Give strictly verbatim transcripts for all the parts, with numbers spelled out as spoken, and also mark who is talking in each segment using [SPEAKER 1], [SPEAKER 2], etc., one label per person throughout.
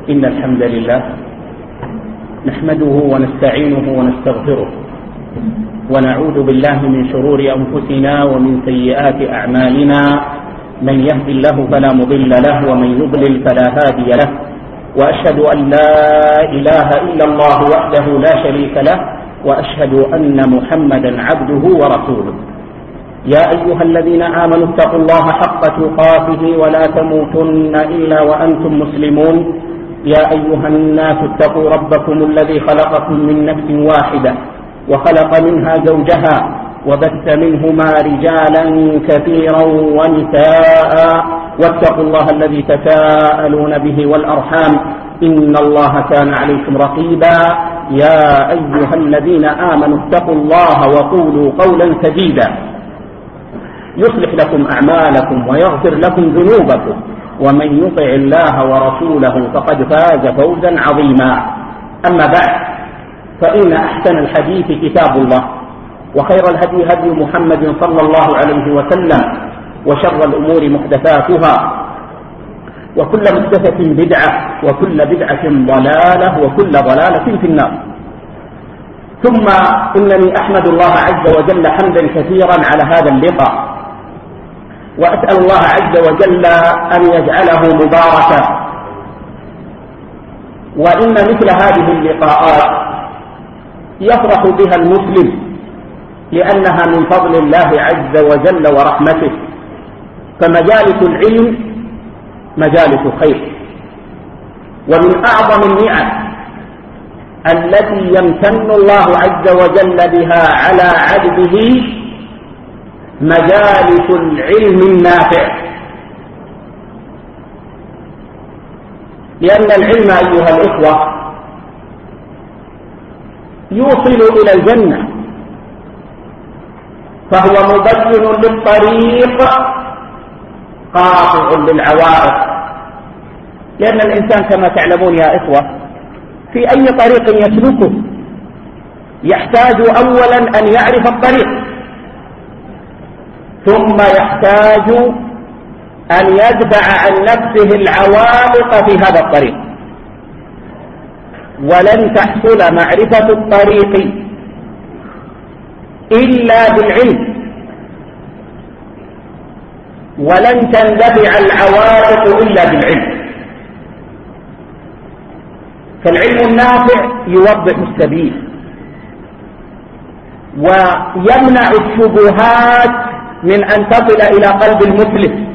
[SPEAKER 1] إن الحمد لله نحمده ونستعينه ونستغفره ونعوذ بالله من شرور أنفسنا ومن سيئات أعمالنا، من يهد الله فلا مضل له ومن يضلل فلا هادي له، وأشهد أن لا إله إلا الله وحده لا شريك له، وأشهد أن محمدا عبده ورسوله. يا أيها الذين آمنوا اتقوا الله حق تقاته ولا تموتن إلا وأنتم مسلمون. يا أيها الناس اتقوا ربكم الذي خلقكم من نفس واحدة وخلق منها زوجها وبث منهما رجالا كثيرا ونساء، واتقوا الله الذي تساءلون به والأرحام إن الله كان عليكم رقيبا. يا أيها الذين آمنوا اتقوا الله وقولوا قولا سديدا يصلح لكم أعمالكم ويغفر لكم ذنوبكم، ومن يطع الله ورسوله فقد فاز فوزا عظيما. أما بعد، فإن أحسن الحديث كتاب الله، وخير الهدي هدي محمد صلى الله عليه وسلم، وشر الأمور محدثاتها، وكل محدثة بدعة، وكل بدعة ضلالة، وكل ضلالة في النار. ثم إنني أحمد الله عز وجل حمدا كثيرا على هذا اللقاء، وأسأل الله عز وجل أن يجعله مباركا. وإن مثل هذه اللقاءات يفرح بها المسلم، لأنها من فضل الله عز وجل ورحمته، فمجالس العلم مجالس خير. ومن أعظم النعم التي يمتن الله عز وجل بها على عبده مجالس العلم النافع، لأن العلم أيها الإخوة يوصل إلى الجنة، فهو مبين للطريق قاطع للعوائق. لأن الإنسان كما تعلمون يا إخوة في أي طريق يسلكه يحتاج أولا أن يعرف الطريق، ثم يحتاج أن يدفع عن نفسه العوائق في هذا الطريق. ولن تحصل معرفة الطريق إلا بالعلم، ولن تندفع العوائق إلا بالعلم. فالعلم النافع يوضح السبيل ويمنع الشبهات من أن تصل إلى قلب المسلم،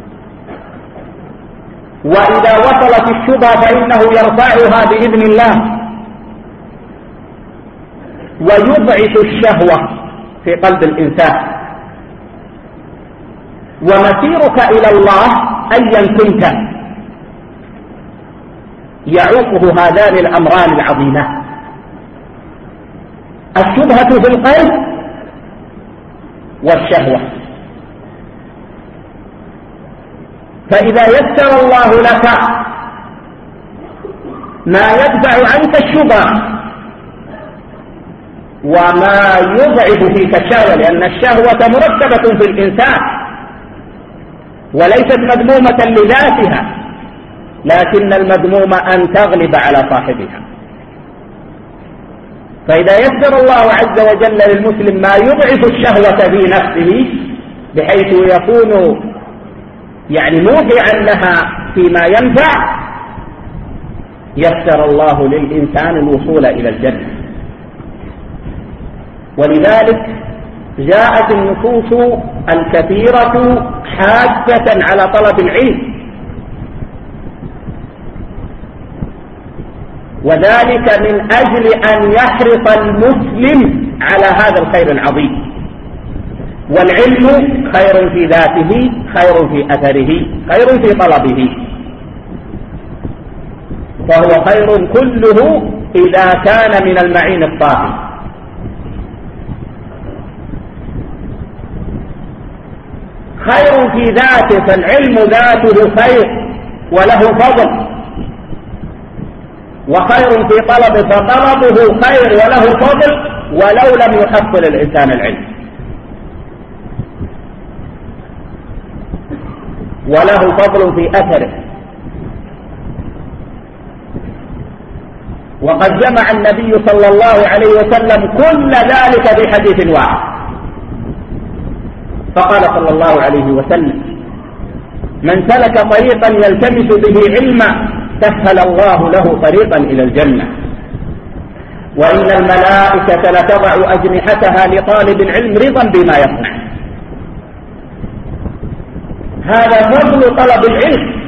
[SPEAKER 1] وإذا وصلت الشبهة فإنه يرفعها بإذن الله ويضعف الشهوة في قلب الإنسان. ومسيرك إلى الله أيا كنت يعوقه هذان الأمران العظيمان: الشبهة في القلب والشهوة. فإذا يسر الله لك ما يدفع عنك الشبهة وما يضعف فيك الشهوة، لأن الشهوة مركبة في الإنسان وليست مذمومة لذاتها، لكن المذموم أن تغلب على صاحبها. فإذا يسر الله عز وجل للمسلم ما يضعف الشهوة في نفسه بحيث يكون يعني موقعا لها فيما ينفع، يسر الله للإنسان الوصول إلى الجنة. ولذلك جاءت النصوص الكثيرة حاثة على طلب العلم، وذلك من أجل أن يحرص المسلم على هذا الخير العظيم. والعلم خير في ذاته، خير في أثره، خير في طلبه، فهو خير كله إذا كان من المعين الطاهر. خير في ذاته، فالعلم ذاته خير وله فضل، وخير في طلبه فطلبه خير وله فضل ولو لم يحصل الإنسان العلم. وله فضل في أثره، وقد جمع النبي صلى الله عليه وسلم كل ذلك في حديث واحد، فقال صلى الله عليه وسلم: من سلك طريقا يلتمس به علما سهل الله له طريقا إلى الجنة، وإن الملائكة لتضع أجنحتها لطالب العلم رضا بما يصنع. هذا فضل طلب العلم.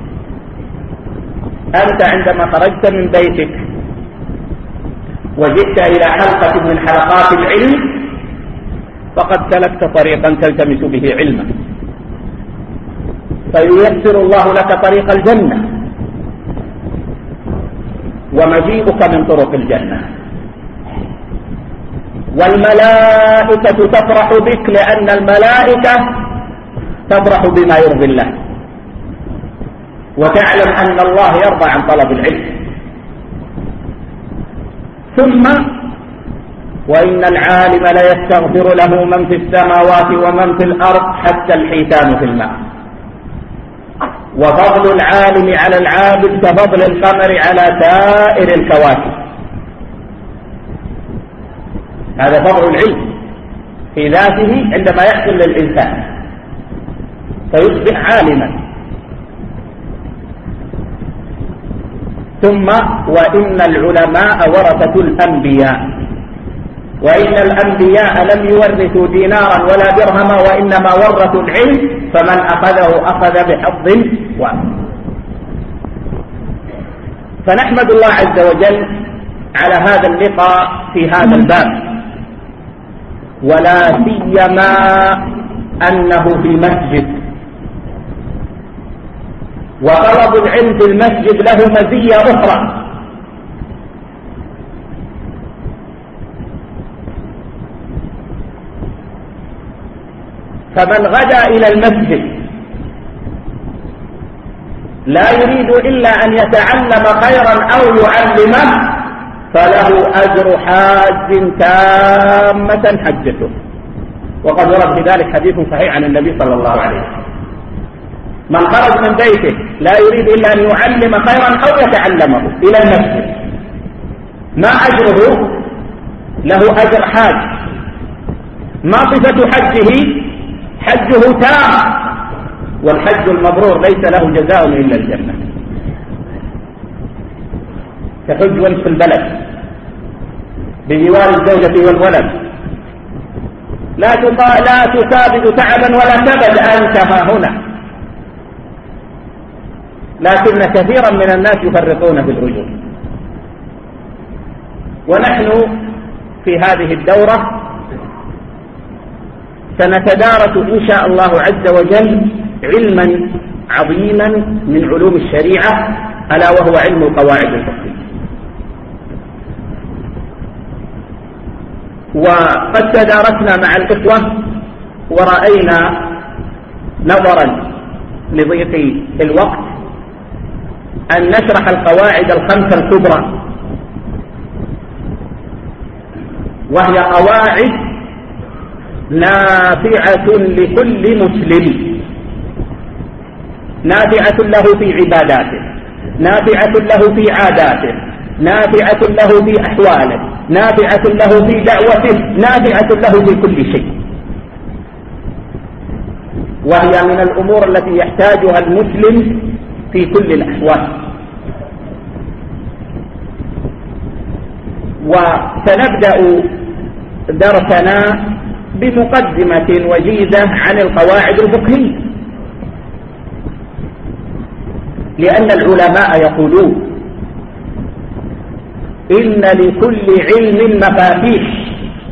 [SPEAKER 1] أنت عندما خرجت من بيتك وجئت إلى حلقة من حلقات العلم فقد سلكت طريقا تلتمس به علما، فييسر الله لك طريق الجنة ومجيئك من طرق الجنة، والملائكة تفرح بك لأن الملائكة تفرح بما يرضي الله، وتعلم أن الله يرضى عن طلب العلم. ثم وإن العالم ليستغفر له من في السماوات ومن في الأرض حتى الحيتان في الماء، وفضل العالم على العابد كفضل القمر على سائر الكواكب. هذا فضل العلم في ذاته عندما يحصل للإنسان فيصبح عالما. ثم وإن العلماء ورثة الأنبياء، وإن الأنبياء لم يورثوا دينارا ولا درهما وإنما ورثوا العلم، فمن أخذه أخذ بحظ وافر. فنحمد الله عز وجل على هذا اللقاء في هذا الباب، ولا سيما أنه في مسجد، وطلب العلم في المسجد له مزية أخرى، فمن غدا إلى المسجد لا يريد إلا أن يتعلم خيرا أو يعلمه فله أجر حاج تامة حجته، وقد ورد في ذلك حديث صحيح عن النبي صلى الله عليه وسلم: من خرج من بيته لا يريد إلا أن يعلم خيرا أو يتعلمه إلى المسجد، ما أجره؟ له أجر حاج. ما صفة حجه؟ حجه تام، والحج المبرور ليس له جزاء إلا الجنة. كحج وانت في البلد بجوار الزوجة والولد، لا لا تكابد تعبا ولا كبد أنت ها هنا، لكن كثيرا من الناس يفرطون في الرجوع. ونحن في هذه الدورة سنتدارس إن شاء الله عز وجل علما عظيما من علوم الشريعة، ألا وهو علم القواعد الفقهية. وقد تدارسنا مع الإخوة ورأينا نظرا لضيق الوقت أن نشرح القواعد الخمسة الكبرى، وهي قواعد نافعة لكل مسلم، نافعة له في عباداته، نافعة له في عاداته، نافعة له في أحواله، نافعة له في دعوته، نافعة له في كل شيء، وهي من الأمور التي يحتاجها المسلم في كل الأحوال. وسنبدأ درسنا بمقدمة وجيزة عن القواعد الفقهية، لأن العلماء يقولون إن لكل علم مفاتيح،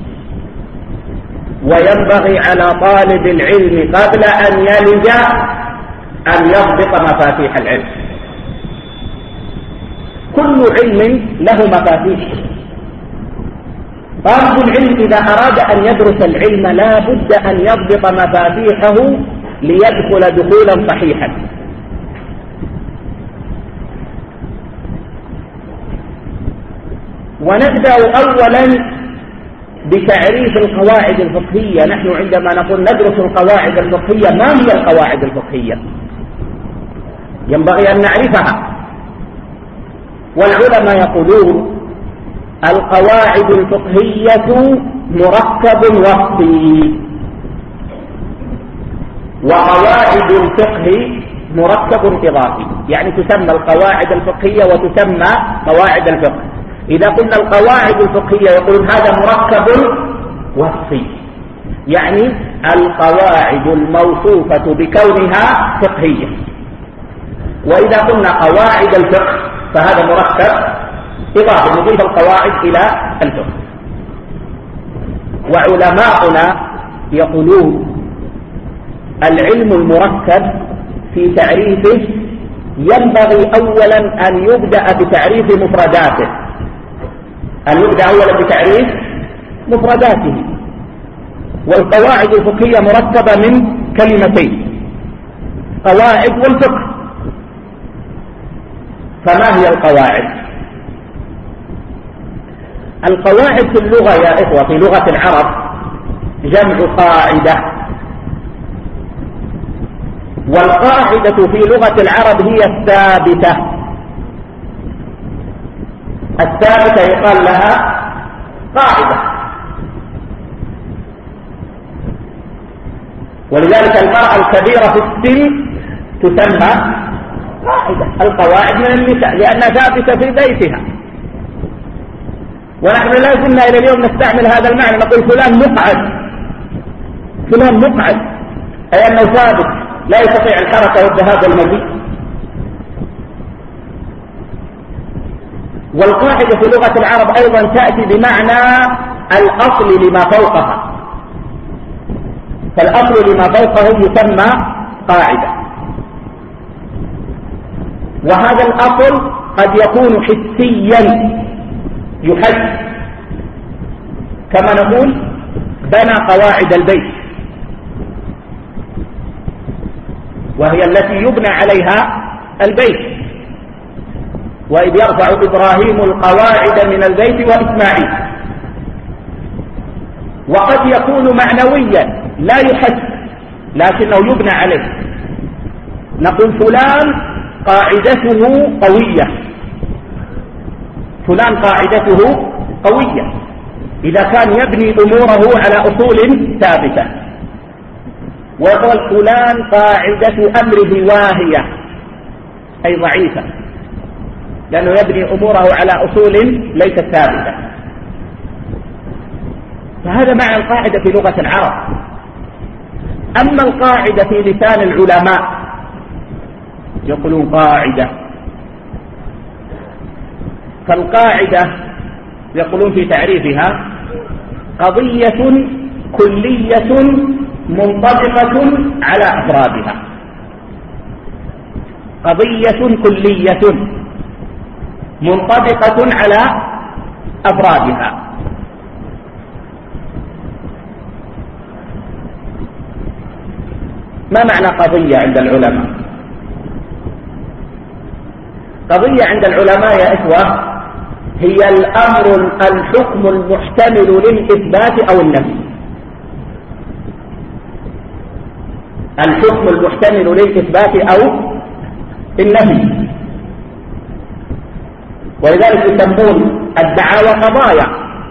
[SPEAKER 1] وينبغي على طالب العلم قبل أن يلج أن يضبط مفاتيح العلم. كل علم له مفاتيح. طالب العلم إذا أراد أن يدرس العلم لا بد أن يضبط مفاتيحه ليدخل دخولا صحيحا. ونبدأ أولا بتعريف القواعد الفقهية. نحن عندما نقول ندرس القواعد الفقهية، ما هي القواعد الفقهية؟ ينبغي أن نعرفها. والعلماء يقولون القواعد الفقهية مركب وصفي، وقواعد الفقه مركب إضافي، يعني تسمى القواعد الفقهية وتسمى قواعد الفقه. إذا قلنا القواعد الفقهية يقولون هذا مركب وصفي، يعني القواعد الموصوفة بكونها فقهية. وإذا قلنا قواعد الفقه فهذا مركب إضافي، نضيف القواعد إلى الفقه. وعلماؤنا يقولون العلم المركب في تعريفه ينبغي أولا أن يبدأ بتعريف مفرداته، أن يبدأ أولا بتعريف مفرداته. والقواعد الفقهية مركبة من كلمتين، قواعد والفقه. فما هي القواعد؟ القواعد في اللغة يا إخوة في لغة العرب جمع قاعدة، والقاعدة في لغة العرب هي الثابتة. الثابتة يقال لها قاعدة. ولذلك المرأة الكبيرة في السن تسمى قاعدة. القواعد من النساء لأنها ثابتة في بيتها. ونحن لا زلنا إلى اليوم نستعمل هذا المعنى، نقول فلان مقعد، فلان مقعد، أي أنه ثابت لا يستطيع الحركة والذهاب والمجيء. والقاعدة في لغة العرب أيضا تأتي بمعنى الأصل لما فوقها، فالأصل لما فوقه يسمى قاعدة. وهذا الأصل قد يكون حسيا يحس، كما نقول بنى قواعد البيت، وهي التي يبنى عليها البيت. وإذ يرفع إبراهيم القواعد من البيت وإسماعيل. وقد يكون معنويا لا يحس لكنه يبنى عليه، نقول فلان قاعدته قوية، فلان قاعدته قوية إذا كان يبني أموره على أصول ثابتة. ويقول فلان قاعدة أمره واهية، أي ضعيفة، لأنه يبني أموره على أصول ليست ثابتة. فهذا معنى القاعدة في لغة العرب. أما القاعدة في لسان العلماء يقولون قاعدة، فالقاعدة يقولون في تعريفها قضية كلية منطبقة على أفرادها. قضية كلية منطبقة على أفرادها. ما معنى قضية عند العلماء؟ قضية عند العلماء يا إخوة هي الأمر الحكم المحتمل للإثبات أو النفي. الحكم المحتمل للإثبات أو النفي. ولذلك يسمون الدعاوى قضايا،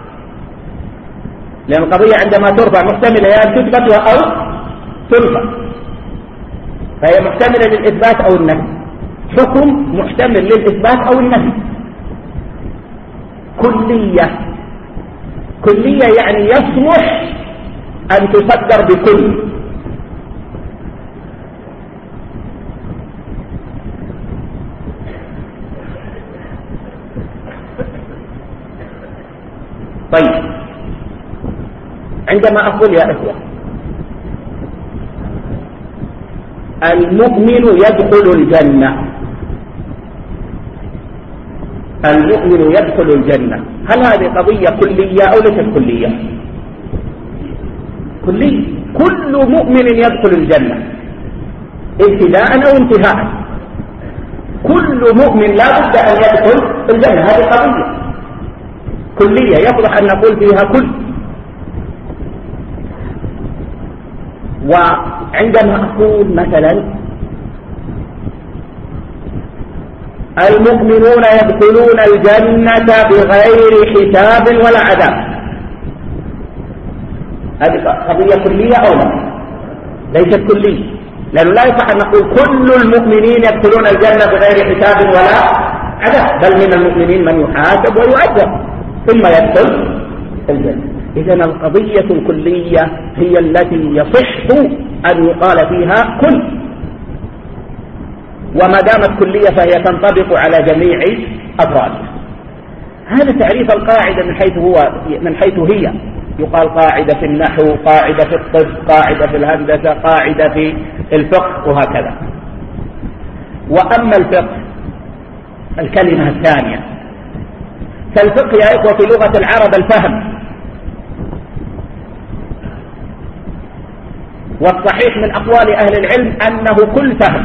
[SPEAKER 1] لأن القضية عندما ترفع محتملة يا أن تثبت أو تنفى، فهي محتملة للإثبات أو النفي. حكم محتمل للإثبات أو النفي. كلية، كلية يعني يصلح أن تصدر بكل. طيب، عندما أقول يا إخوة المؤمن يدخل الجنة، المؤمن يدخل الجنة، هل هذه قضية كلية أو ليست كلية؟ كلية. كل مؤمن يدخل الجنة ابتداء أو انتهاء. كل مؤمن لا بد أن يدخل الجنة، هذه قضية كلية يصلح أن نقول فيها كل. وعندما أقول مثلا المؤمنون يدخلون الجنة بغير حساب ولا عذاب. هذه قضية كلية أو لا؟ ليست كلية، لأنه لا يصح أن نقول كل المؤمنين يدخلون الجنة بغير حساب ولا عذاب، بل من المؤمنين من يحاسب ويعذب ثم يدخل الجنة. إذن القضية الكلية هي التي يصح أن يقال فيها كل، وما دامت كلية فهي تنطبق على جميع أفرادها. هذا تعريف القاعدة من حيث هو من حيث هي. يقال قاعدة في النحو، قاعدة في الطب، قاعدة في الهندسة، قاعدة في الفقه، وهكذا. وأما الفقه الكلمة الثانية، فالفقه يا إخوة في لغة العرب الفهم، والصحيح من أقوال أهل العلم أنه كل فهم،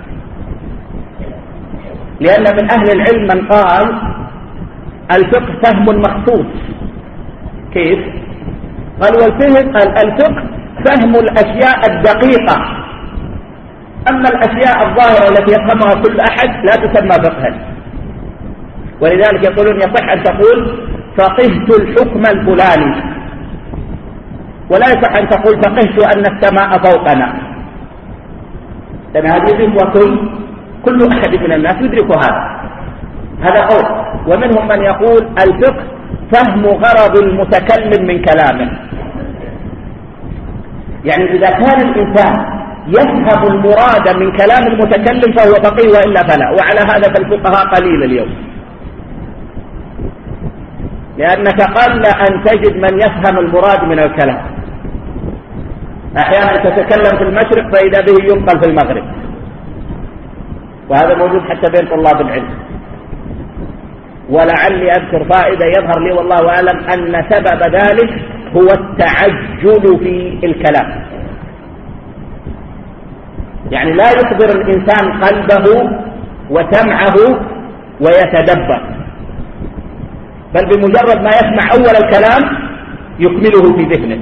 [SPEAKER 1] لأن من أهل العلم من قال الفقه فهم مخصوص. كيف؟ قال والفهم الفقه فهم الأشياء الدقيقة، أما الأشياء الظاهرة التي يفهمها كل أحد لا تسمى فقها. ولذلك يقولون يصح أن تقول فقهت الحكم الفلاني، ولا يصح أن تقول فقهت أن السماء فوقنا، لأن هذه يدرك كل كل أحد من الناس يدرك هذا هذا قول. ومنهم من يقول الفقه فهم غرض المتكلم من كلامه، يعني إذا كان الإنسان يفهم المراد من كلام المتكلم فهو فقيه، وإلا فلا. وعلى هذا فالفقهاء قليل اليوم، لأنك قل أن تجد من يفهم المراد من الكلام. أحيانا تتكلم في المشرق فإذا به ينقل في المغرب، وهذا موجود حتى بين طلاب العلم. ولعلي أذكر فائدة يظهر لي والله أعلم أن سبب ذلك هو التعجل في الكلام، يعني لا يحضر الإنسان قلبه وسمعه ويتدبر، بل بمجرد ما يسمع أول الكلام يكمله في ذهنه،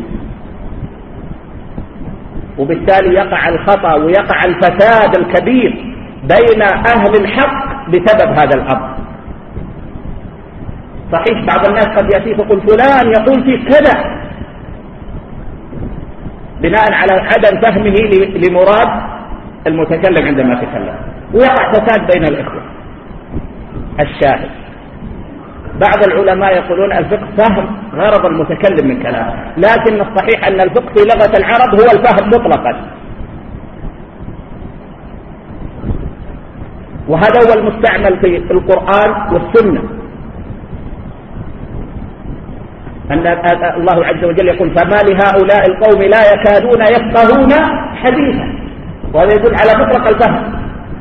[SPEAKER 1] وبالتالي يقع الخطأ ويقع الفساد الكبير بين أهل الحق بسبب هذا الأمر. صحيح بعض الناس قد يأتي فيقول فلان يقول فيه كذا بناء على عدم فهمه لمراد المتكلم عندما تكلم، ويقع فساد بين الإخوة. الشاهد بعض العلماء يقولون الفقه فهم غرض المتكلم من كلامه، لكن الصحيح أن الفقه في لغة العرب هو الفهم مطلقا، وهذا هو المستعمل في القرآن والسنة. أن الله عز وجل يقول فما لهؤلاء القوم لا يكادون يفقهون حديثا، وهذا يدل على مطلق الفهم.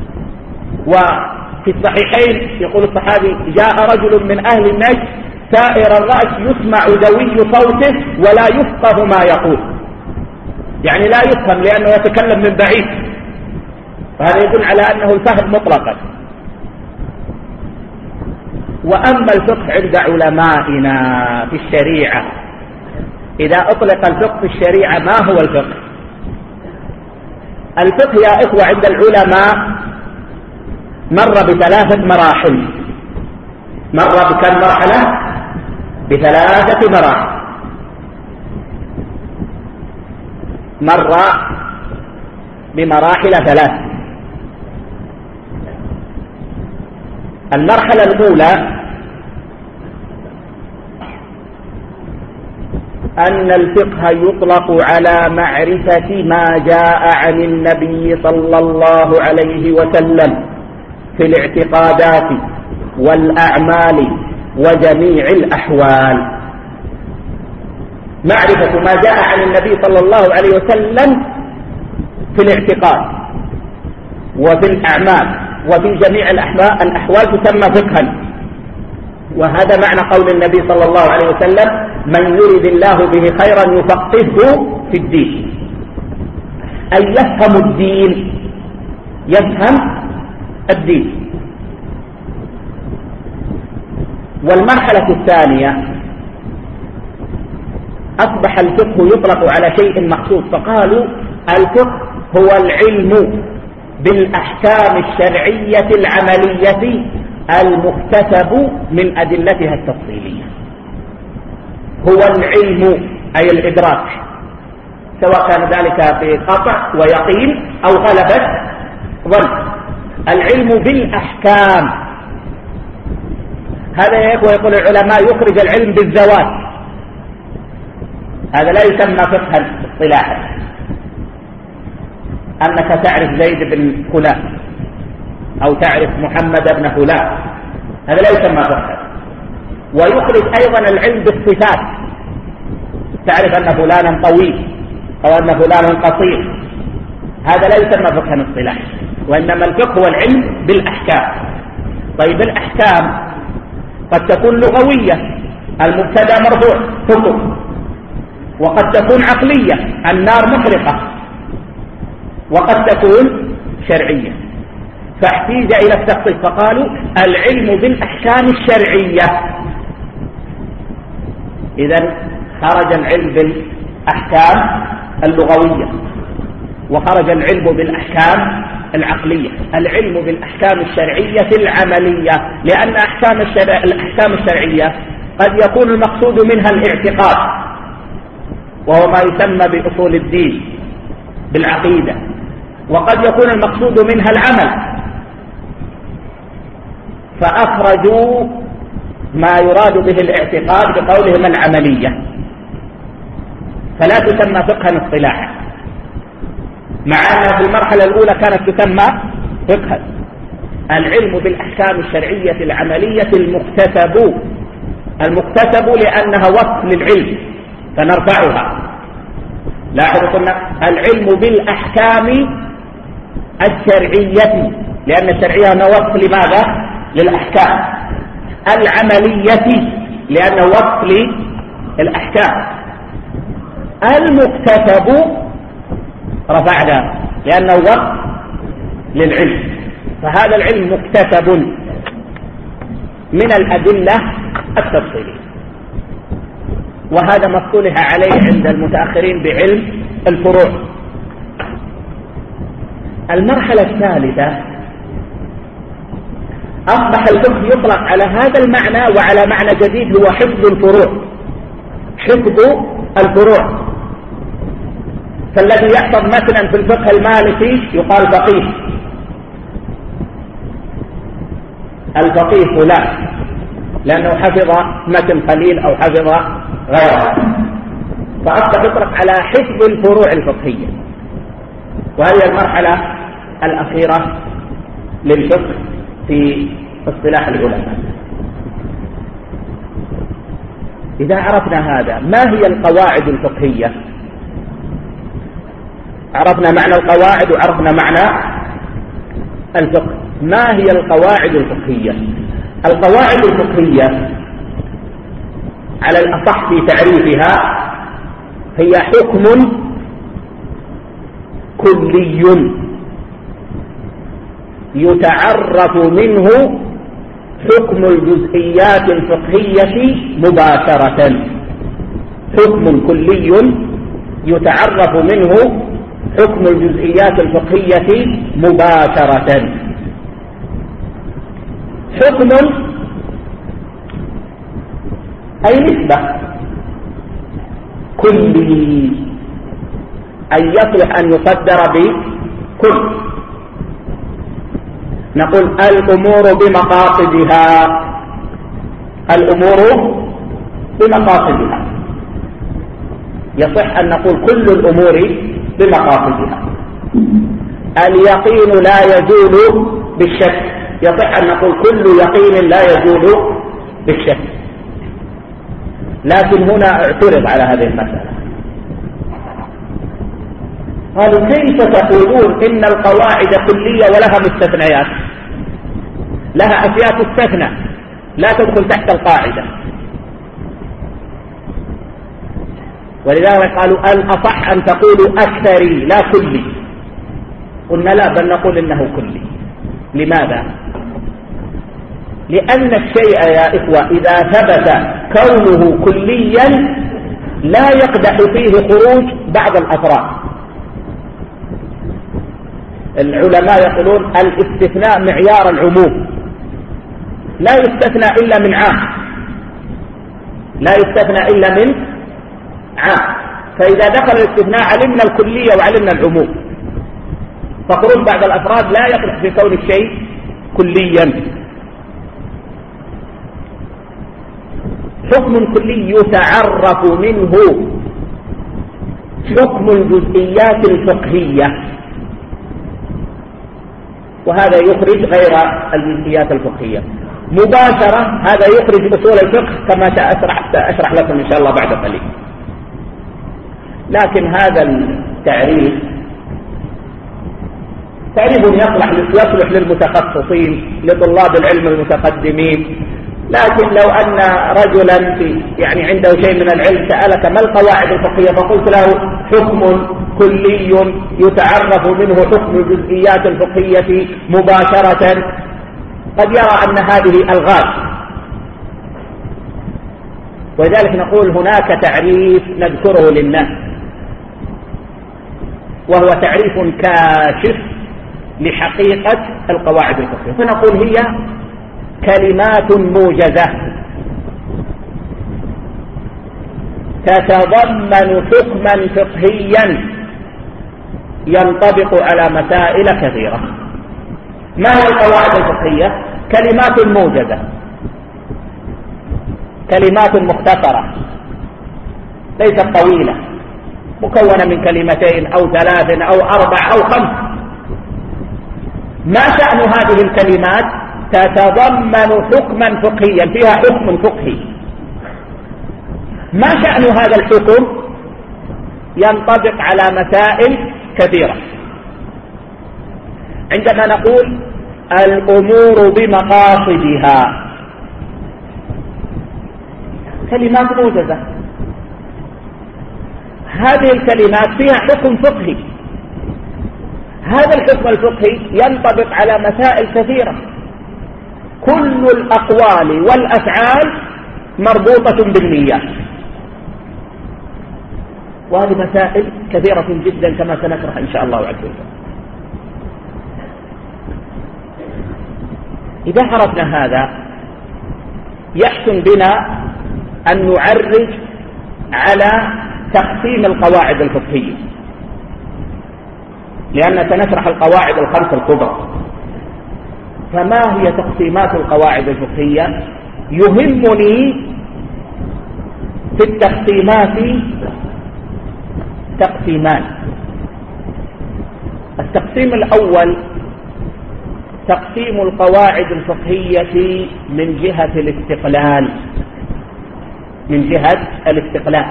[SPEAKER 1] وفي الصحيحين يقول الصحابي جاء رجل من أهل النجد سائر الرأس يسمع دوي صوته ولا يفقه ما يقول، يعني لا يفهم لأنه يتكلم من بعيد، فهذا يدل على أنه الفهم مطلقا. وأما الفقه عند علمائنا في الشريعة، إذا أطلق الفقه في الشريعة ما هو الفقه؟ الفقه يا إخوة عند العلماء مر بثلاثة مراحل. مر بكم مرحلة؟ بثلاثة مراحل. مر بمراحل ثلاث. المرحلة الأولى أن الفقه يطلق على معرفة ما جاء عن النبي صلى الله عليه وسلم في الاعتقادات والأعمال وجميع الأحوال. معرفة ما جاء عن النبي صلى الله عليه وسلم في الاعتقاد وفي الأعمال وفي جميع الأحوال تسمى فقها. وهذا معنى قول النبي صلى الله عليه وسلم من يريد الله به خيرا يفقهه في الدين، أي يفهم الدين، يفهم الدين. والمرحلة الثانية أصبح الفقه يطلق على شيء مخصوص، فقالوا الفقه هو العلم بالأحكام الشرعية العملية المكتسب من أدلتها التفصيلية. هو العلم أي الإدراك، سواء كان ذلك بقطع ويقين أو غلبة ظن. العلم بالأحكام، هذا يقول العلماء يخرج العلم بالذوات، هذا لا يسمى فقها اصطلاحا. أنك تعرف زيد بن فلان أو تعرف محمد بن فلان، هذا لا يسمى فقها. ويخرج أيضا العلم بالصفات، تعرف أن فلانا طويل أو أن فلانا قصير، هذا لا يسمى فقها اصطلاحا، وإنما الفقه هو العلم بالأحكام. طيب الأحكام قد تكون لغوية، المبتدا مرفوع حكم، وقد تكون عقلية، النار محرقة، وقد تكون شرعية، فاحتيج إلى التخصيص فقالوا العلم بالأحكام الشرعية. إذن خرج العلم بالأحكام اللغوية، وخرج العلم بالأحكام العقلية. العلم بالأحكام الشرعية العملية، لأن أحكام الشرع... الأحكام الشرعية قد يكون المقصود منها الاعتقاد، وهو ما يسمى بأصول الدين بالعقيدة، وقد يكون المقصود منها العمل، فأخرجوا ما يراد به الاعتقاد بقولهم العملية، فلا تسمى فقها اصطلاحا، مع أنها في المرحلة الأولى كانت تسمى فقها. العلم بالأحكام الشرعية العملية المكتسب، المكتسب لأنها وصف للعلم فنرفعها. لاحظوا قلنا العلم بالأحكام الشرعية، لأن الشرعية هنا وصف لماذا؟ للأحكام. العملية لأنه وصف للأحكام. المكتسب رفعنا لأنه وصف للعلم، فهذا العلم مكتسب من الأدلة التفصيلية، وهذا ما اصطلح عليه عند المتأخرين بعلم الفروع. المرحلة الثالثة أصبح الفقه يطلق على هذا المعنى وعلى معنى جديد هو حفظ الفروع. حفظ الفروع، فالذي يحفظ مثلا في الفقه المالكي يقال فقيه، الفقيه فلان، لأنه حفظ متن قليل أو حفظ غيره، فأصبح يطلق على حفظ الفروع الفقهية. وهي المرحلة الأخيرة للفقه في اصطلاح العلماء. إذا عرفنا هذا، ما هي القواعد الفقهية؟ عرفنا معنى القواعد وعرفنا معنى الفقه. ما هي القواعد الفقهية؟ القواعد الفقهية على الأصح في تعريفها هي حكم كلي يتعرف منه حكم الجزئيات الفقهية مباشرة. حكم كلي يتعرف منه حكم الجزئيات الفقهية مباشرة. حكم أي نسبة كلي، أي يصلح أن يقدر بكل. نقول الأمور بمقاصدها، الأمور بمقاصدها، يصح أن نقول كل الأمور بمقاصدها. اليقين لا يزول بالشك، يصح أن نقول كل يقين لا يزول بالشك. لكن هنا اعترض على هذه المسألة، قالوا كيف تقولون إن القواعد كلية ولها مستثنيات، لها أشياء تستثنى لا تدخل تحت القاعدة؟ ولذلك قالوا الأصح أن تقولوا أكثري لا كلي. قلنا لا، بل نقول إنه كلي. لماذا؟ لأن الشيء يا إخوة إذا ثبت كونه كليا لا يقدح فيه خروج بعض الأفراد. العلماء يقولون الاستثناء معيار العموم، لا يستثنى إلا من عام، لا يستثنى إلا من عام. فإذا دخل الاستثناء علمنا الكلية وعلمنا العموم، فخروج بعض الأفراد لا يصلح في كون الشيء كليا. حكم كلي يتعرف منه حكم الجزئيات الفقهية، وهذا يخرج غير الجزئيات الفقهية مباشرة. هذا يخرج أصول الفقه كما سأشرح أشرح لكم إن شاء الله بعد قليل. لكن هذا التعريف تعريف يصلح يصلح للمتخصصين لطلاب العلم المتقدمين. لكن لو أن رجلا في يعني عنده شيء من العلم سألك ما القواعد الفقهية فقلت له حكم كلي يتعرف منه حكم الجزئيات الفقهية مباشرة، قد يرى أن هذه ألغاز. ولذلك نقول هناك تعريف نذكره للناس، وهو تعريف كاشف لحقيقة القواعد الفقهية، فنقول هي كلمات موجزة تتضمن حكما فقهيا ينطبق على مسائل كثيرة. ما هي القواعد الفقهية؟ كلمات موجزة، كلمات مختصرة ليست طويلة، مكونة من كلمتين أو ثلاث أو أربع أو خمس. ما شأن هذه الكلمات؟ تتضمن حكما فقهيا، فيها حكم فقهي. ما شأن هذا الحكم؟ ينطبق على مسائل كثيرة. عندما نقول الأمور بمقاصدها، كلمات موجزة، هذه الكلمات فيها حكم فقهي. هذا الحكم الفقهي ينطبق على مسائل كثيرة. كل الأقوال والأفعال مربوطة بالنيات، وهذه مسائل كثيرة جدا كما سنشرح إن شاء الله عز وجل. إذا عرفنا هذا يحسن بنا أن نعرج على تقسيم القواعد الفقهية، لأن سنشرح القواعد الخمس الكبرى. فما هي تقسيمات القواعد الفقهية؟ يهمني في التقسيمات تقسيمان. التقسيم الأول تقسيم القواعد الفقهية من جهة الاستقلال، من جهة الاستقلال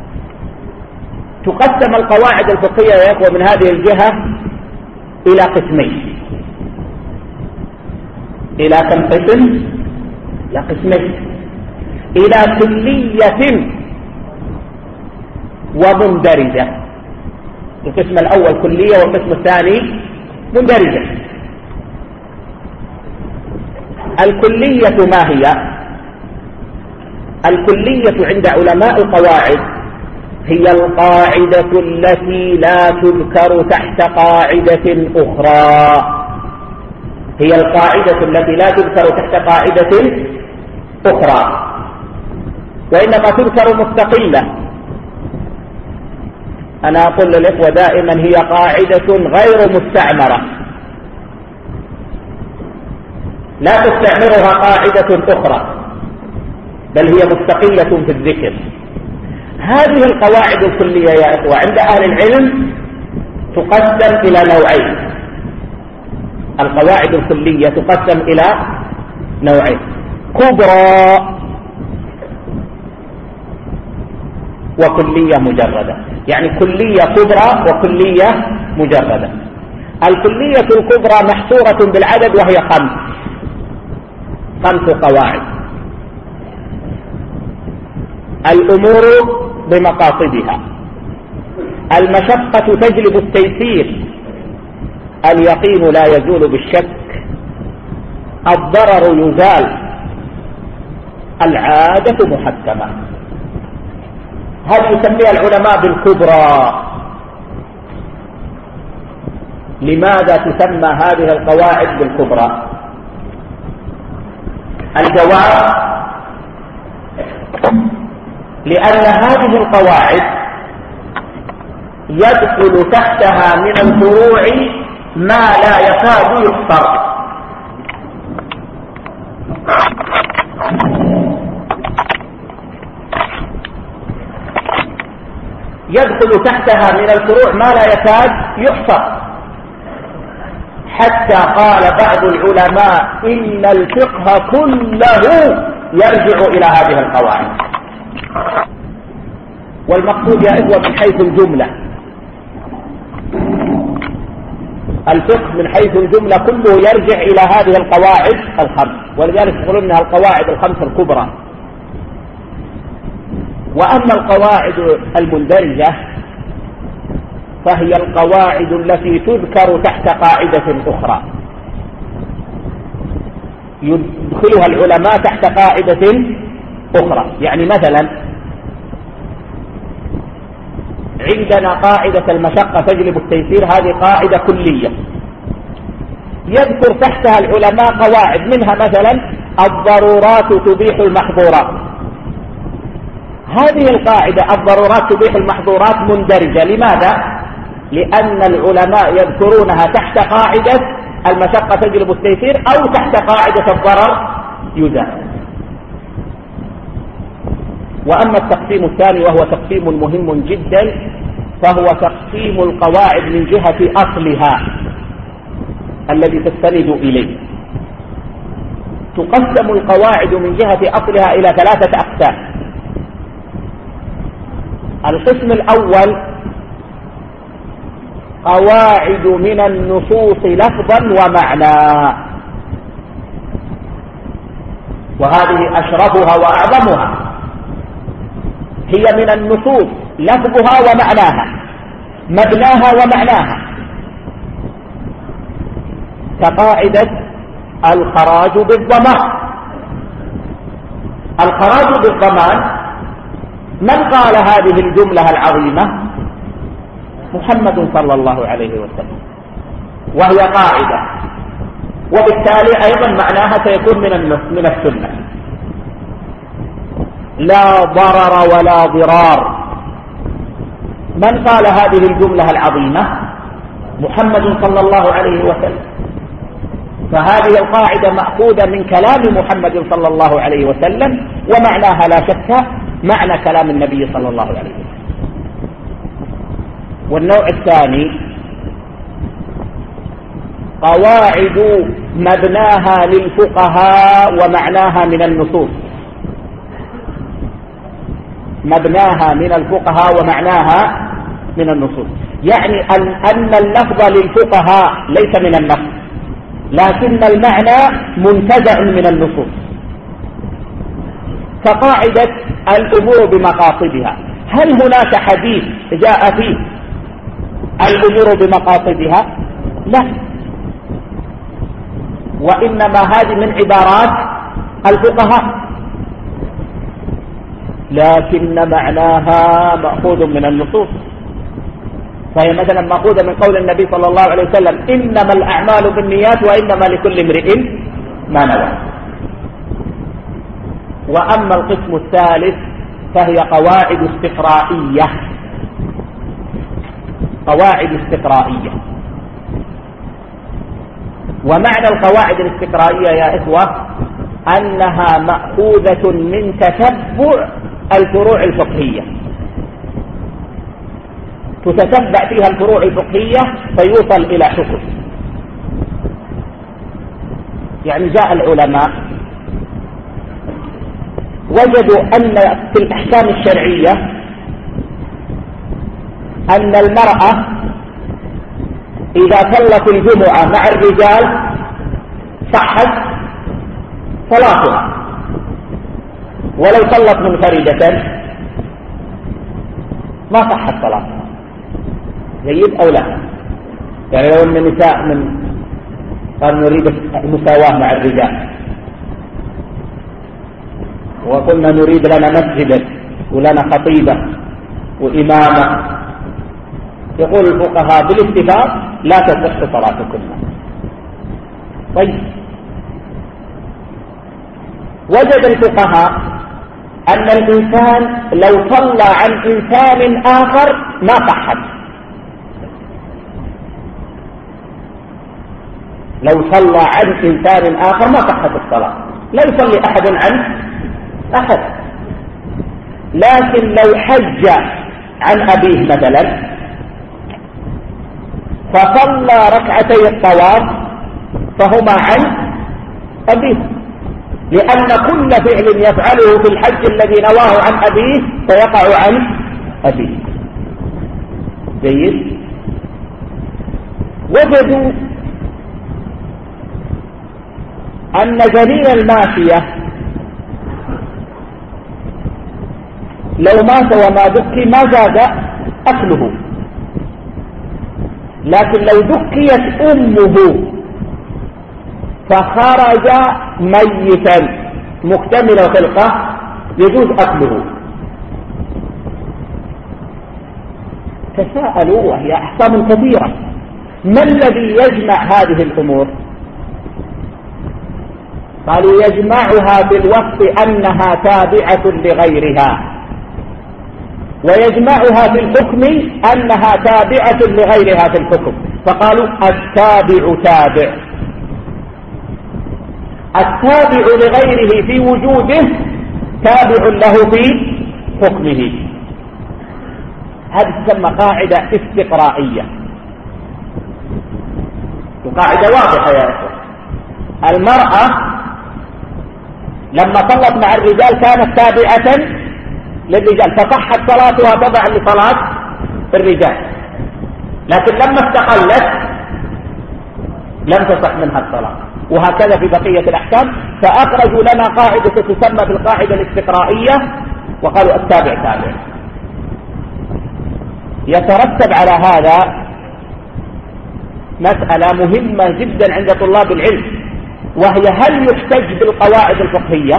[SPEAKER 1] تقسم القواعد الفقهية يا إخوة من هذه الجهة إلى قسمين. إلى كم قسم؟ إلى قسمين، إلى كلية ومندرجة. القسم الأول كلية والقسم الثاني مندرجة. الكلية ما هي؟ الكلية عند علماء القواعد هي القاعدة التي لا تذكر تحت قاعدة أخرى، هي القاعدة التي لا تذكر تحت قاعدة أخرى، وإنما تذكر مستقلة. أنا أقول للإخوة دائما هي قاعدة غير مستعمرة، لا تستعمرها قاعدة أخرى، بل هي مستقلة في الذكر. هذه القواعد الكلية يا إخوة عند أهل العلم تقسم إلى نوعين. القواعد الكلية تقسم إلى نوعين: كبرى وكلية مجردة. يعني كلية كبرى وكلية مجردة. الكلية الكبرى محصورة بالعدد وهي خمس خمس قواعد: الأمور بمقاصدها، المشقة تجلب التيسير، اليقين لا يزول بالشك، الضرر يزال، العادة محكمة. هذه يسميها العلماء بالكبرى. لماذا تسمى هذه القواعد بالكبرى؟ الجواب: لأن هذه القواعد يدخل تحتها من الفروع ما لا يكاد يحصر. يدخل تحتها من الفروع ما لا يكاد يحصر، حتى قال بعض العلماء إن الفقه كله يرجع إلى هذه القواعد. والمقصود يا إخوة من حيث الجملة، الفقه من حيث الجملة كله يرجع إلى هذه القواعد الخمس، ولذلك يقولون أنها القواعد الخمس الكبرى. وأما القواعد المندرجة فهي القواعد التي تذكر تحت قاعدة أخرى، يدخلها العلماء تحت قاعدة أخرى. يعني مثلا عندنا قاعدة المشقة تجلب التيسير، هذه قاعدة كلية يذكر تحتها العلماء قواعد، منها مثلا الضرورات تبيح المحظورات. هذه القاعدة الضرورات تبيح المحظورات مندرجة. لماذا؟ لأن العلماء يذكرونها تحت قاعدة المشقة تجلب التيسير أو تحت قاعدة الضرر يزال. وأما التقسيم الثاني وهو تقسيم مهم جدا، فهو تقسيم القواعد من جهة أصلها الذي تستند إليه. تقسم القواعد من جهة أصلها إلى ثلاثة أقسام. القسم الأول قواعد من النصوص لفظا ومعنى، وهذه أشرفها وأعظمها، هي من النصوص لفظها ومعناها، مبناها ومعناها، كقاعدة الخراج بالضمان. الخراج بالضمان من قال هذه الجملة العظيمة؟ محمد صلى الله عليه وسلم، وهي قاعدة، وبالتالي أيضا معناها سيكون من من السنة. لا ضرر ولا ضرار، من قال هذه الجملة العظيمة؟ محمد صلى الله عليه وسلم. فهذه القاعدة مأخوذة من كلام محمد صلى الله عليه وسلم، ومعناها لا شك معنى كلام النبي صلى الله عليه وسلم. والنوع الثاني قواعد مبناها للفقهاء ومعناها من النصوص، مبناها من الفقهاء ومعناها من النصوص، يعني أن, أن اللفظ للفقهاء ليس من النص، لكن المعنى منتزع من النصوص. كقاعدة الأمور بمقاصدها، هل هناك حديث جاء فيه الأمور بمقاصدها؟ لا، وإنما هذه من عبارات الفقهاء، لكن معناها مأخوذ من النصوص. فهي مثلا مأخوذة من قول النبي صلى الله عليه وسلم: إنما الأعمال بالنيات وإنما لكل امرئ ما نوى. وأما القسم الثالث فهي قواعد استقرائية، قواعد استقرائية. ومعنى القواعد الاستقرائية يا إخوة أنها مأخوذة من تتبع الفروع الفقهية، تتتبع فيها الفروع الفقهية فيوصل إلى حكم. يعني جاء العلماء وجدوا أن في الأحكام الشرعية أن المرأة إذا صلت الجمعة مع الرجال صحت صلاتها، ولو صلت منفردة ما صحت صلاتها. جيد أو لا؟ يعني لو أن النساء من قالوا نريد المساواة مع الرجال وقلنا نريد لنا مسجدا ولنا خطيبة وإمامة، يقول الفقهاء بالاتفاق لا تصح صلاتكم. طيب وجد الفقهاء أن الإنسان لو صلى عن إنسان آخر ما صحت، لو صلى عن إنسان آخر ما صحت الصلاة، لا يصلي أحد عن أحد. لكن لو حج عن أبيه مثلا فصلى ركعتي الطواف فهما عن أبيه، لأن كل فعل يفعله في الحج الذي نواه عن أبيه فيقع عن أبيه. جيد. وجدوا أن جنين الماشية لو مات وما دكي ما زاد أكله، لكن لو دكيت أمه فخرج ميتا مكتمل خلقه يجوز أكله. تساءلوا وهي أحكام كثيرة، ما الذي يجمع هذه الأمور؟ قالوا يجمعها بالوصف أنها تابعة لغيرها، ويجمعها في الحكم أنها تابعة لغيرها في الحكم، فقالوا التابع تابع، التابع لغيره في وجوده تابع له في حكمه. هذه تسمى قاعدة استقرائية، وقاعدة واضحة يا أخوة. المرأة لما صلت مع الرجال كانت تابعة للرجال فصحت صلاتها تبعا لصلاة الرجال، لكن لما استقلت لم تصح منها الصلاة، وهكذا في بقية الأحكام. فأخرجوا لنا قاعدة تسمى بالقاعدة الاستقرائية وقالوا التابع تابع. يترتب على هذا مسألة مهمة جدا عند طلاب العلم، وهي هل يحتج بالقواعد الفقهية؟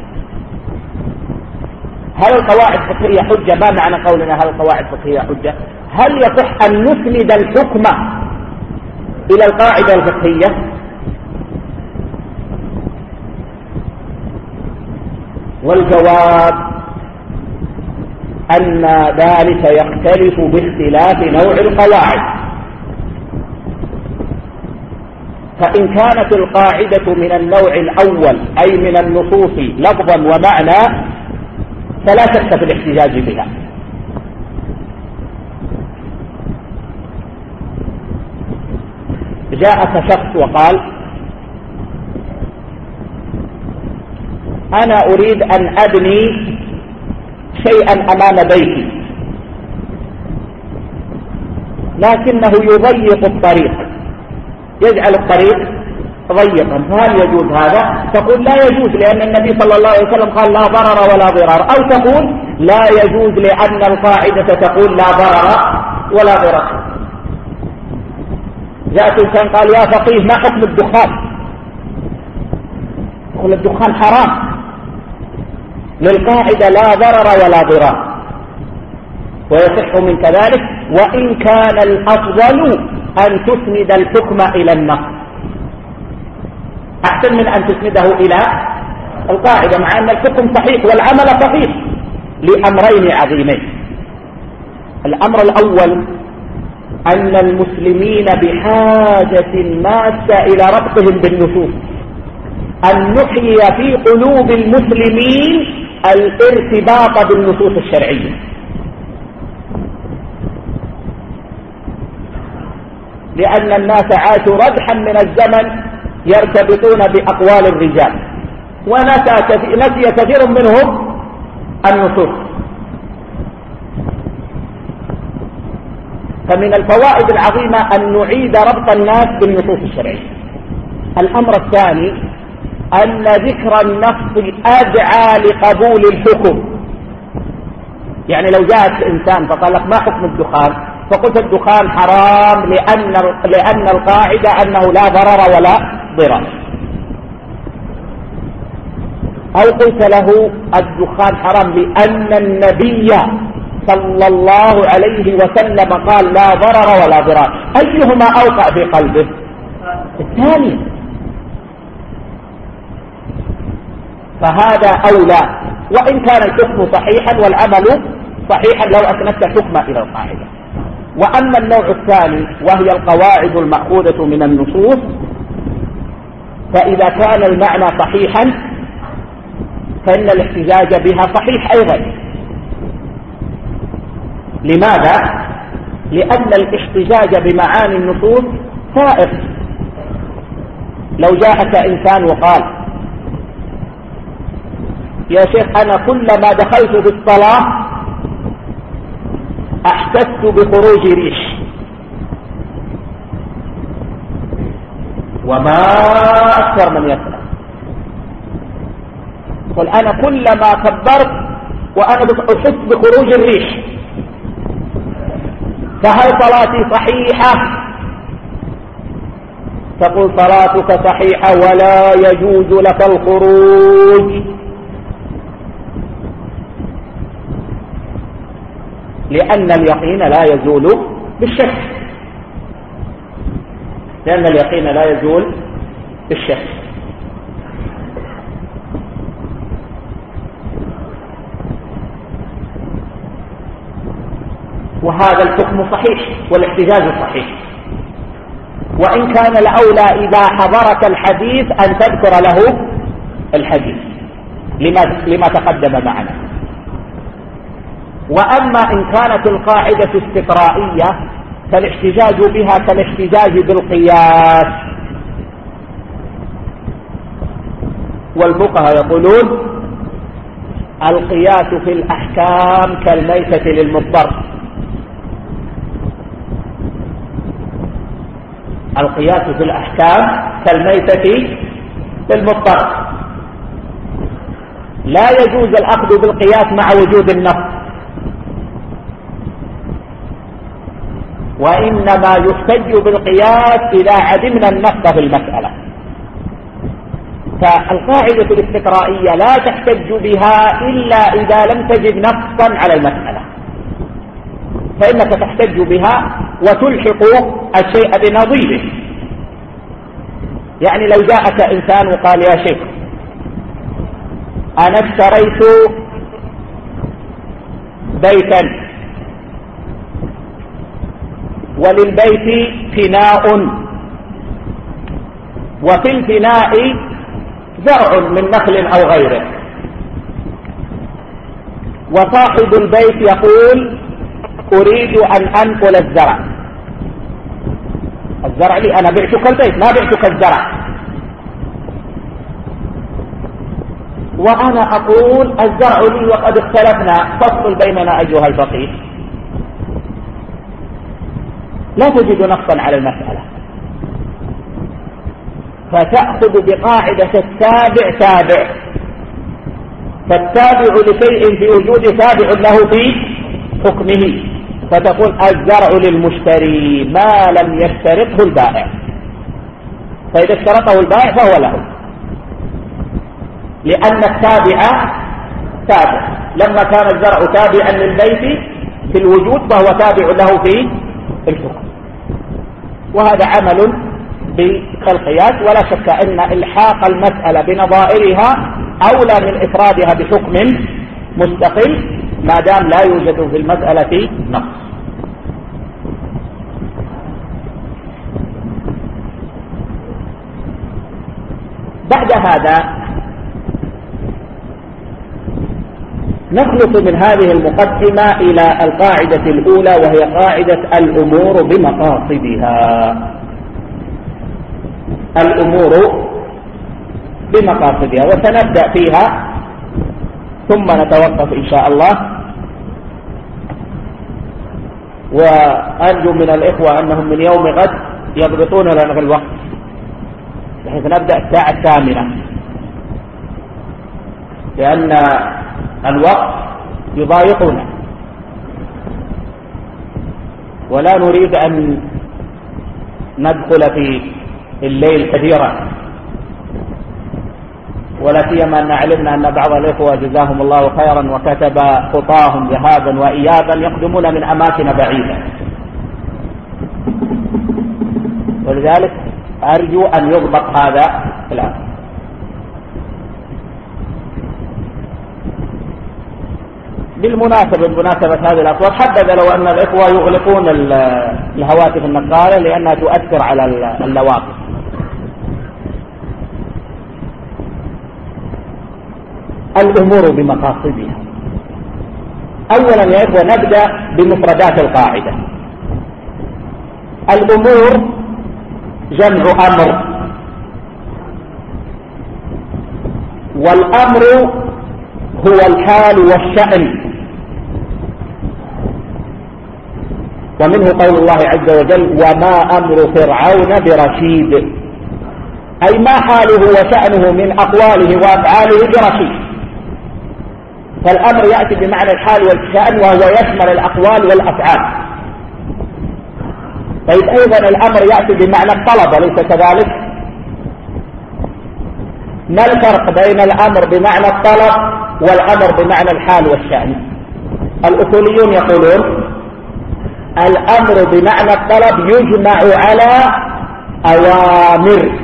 [SPEAKER 1] هل القواعد الفقهية حجة؟ ما معنى قولنا هل القواعد الفقهية حجة؟ هل يصح أن نسند الحكم إلى القاعدة الفقهية؟ والجواب أن ذلك يختلف باختلاف نوع القواعد. فإن كانت القاعدة من النوع الأول أي من النصوص لفظا ومعنى فلا شك في الاحتجاج بها. جاءك شخص وقال أنا أريد أن أبني شيئا أمام بيتي لكنه يضيق الطريق، يجعل الطريق ضيقا، فهل يجوز هذا؟ تقول لا يجوز لأن النبي صلى الله عليه وسلم قال لا ضرر ولا ضرار، أو تقول لا يجوز لأن القاعدة تقول لا ضرر ولا ضرار. جاءت إنسان قال يا فقيه ما حكم الدخان؟ يقول الدخان حرام للقاعدة لا ضرر ولا ضرار، ويصح من كذلك، وإن كان الأفضل أن تسند الحكم إلى النص أحسن من أن تسنده إلى القاعدة، مع أن الحكم صحيح والعمل صحيح لأمرين عظيمين. الأمر الأول أن المسلمين بحاجة ماسة إلى ربطهم بالنصوص، أن نحيي في قلوب المسلمين الارتباط بالنصوص الشرعية، لأن الناس عاشوا ردحا من الزمن يرتبطون بأقوال الرجال، ونسي كثير منهم النصوص. فمن الفوائد العظيمة أن نعيد ربط الناس بالنصوص الشرعية. الأمر الثاني أن ذكر النص أدعى لقبول الحكم. يعني لو جاءت إنسان فقال لك ما حكم الدخان؟ فقلت الدخان حرام لأن لأن القاعدة أنه لا ضرر ولا ضرر، أو قلت له الدخان حرام لأن النبي صلى الله عليه وسلم قال لا ضرر ولا ضرار، أيهما أوقع في قلبه؟ الثاني. فهذا أولى، وإن كان الحكم صحيحا والعمل صحيحا لو أسندت الحكم إلى القاعدة. وأما النوع الثاني وهي القواعد المأخوذة من النصوص، فإذا كان المعنى صحيحا فإن الاحتجاج بها صحيح أيضا. لماذا؟ لأن الاحتجاج بمعاني النصوص سائر. لو جاءك إنسان وقال يا شيخ أنا كلما دخلت في الصلاة أحسست بخروج ريح، وما أكثر من يسمع، قل أنا كلما كبرت وأنا أحس بخروج الريح، فهل صلاتي صحيحة؟ تقول صلاتك صحيحة ولا يجوز لك الخروج، لأن اليقين لا يزول بالشك، لأن اليقين لا يزول بالشك. وهذا الحكم صحيح والاحتجاج صحيح. وإن كان الأولى إذا حضرك الحديث أن تذكر له الحديث لما, لما تقدم معنا. وأما إن كانت القاعدة استقرائية فالاحتجاج بها كالاحتجاج بالقياس، والفقهاء يقولون القياس في الأحكام كالميتة للمضطر. القياس في الأحكام كالميتة للمضطر، لا يجوز الأخذ بالقياس مع وجود النص، وإنما يحتج بالقياس إذا عدمنا النص في المسألة. فالقاعدة الاستقرائية لا تحتج بها إلا إذا لم تجد نصا على المسألة، فإنك تحتج بها وتلحق الشيء بنظيره. يعني لو جاءك إنسان وقال يا شيخ أنا اشتريت بيتا وللبيت فناء، وفي الفناء زرع من نخل أو غيره، وصاحب البيت يقول أريد أن أنقل الزرع. الزرع لي، أنا بعتك البيت ما بعتك الزرع، وأنا أقول الزرع لي وقد اختلفنا، فصل بيننا أيها الفقيه. لا تجد نصا على المسألة، فتأخذ بقاعدة التابع تابع، فالتابع لشيء في وجود تابع له في حكمه، فتقول الزرع للمشتري ما لم يشترطه البائع، فإذا اشترطه البائع فهو له، لأن التابع تابع. لما كان الزرع تابعا للبيت في الوجود فهو تابع له في الحكم. وهذا عمل بالقياس، ولا شك أن إلحاق المسألة بنظائرها أولى من إفرادها بحكم مستقل ما دام لا يوجد في المسألة نص. بعد هذا نخلص من هذه المقدمة إلى القاعدة الأولى، وهي قاعدة الأمور بمقاصدها. الأمور بمقاصدها، وسنبدأ فيها ثم نتوقف إن شاء الله. وأرجو من الإخوة أنهم من يوم غد يضبطون لنا في الوقت بحيث نبدأ الساعة الثامنة، لأن الوقت يضايقنا ولا نريد أن ندخل في الليل كثيرا، ولا سيما أن علمنا أن بعض الإخوة جزاهم الله خيرا وكتب خطاهم ذهابا وإيابا يقدمون من أماكن بعيدة، ولذلك أرجو أن يضبط هذا الأمر. بالمناسبة بمناسبة هذه الأصوات حبذا لو أن الإخوة يغلقون الهواتف النقالة لأنها تؤثر على اللواقف. الأمور بمقاصدها. أولا يا إخوة نبدأ بمفردات القاعدة. الأمور جمع أمر، والأمر هو الحال والشأن، ومنه قول الله عز وجل وما أمر فرعون برشيد، أي ما حاله وشأنه من أقواله وأفعاله برشيد. فالأمر يأتي بمعنى الحال والشأن وهو يشمل الأقوال والأفعال. طيب أيضا الأمر يأتي بمعنى الطلب، أليس كذلك؟ ما الفرق بين الأمر بمعنى الطلب والأمر بمعنى الحال والشأن؟ الأصوليون يقولون الأمر بمعنى الطلب يجمع على أوامر،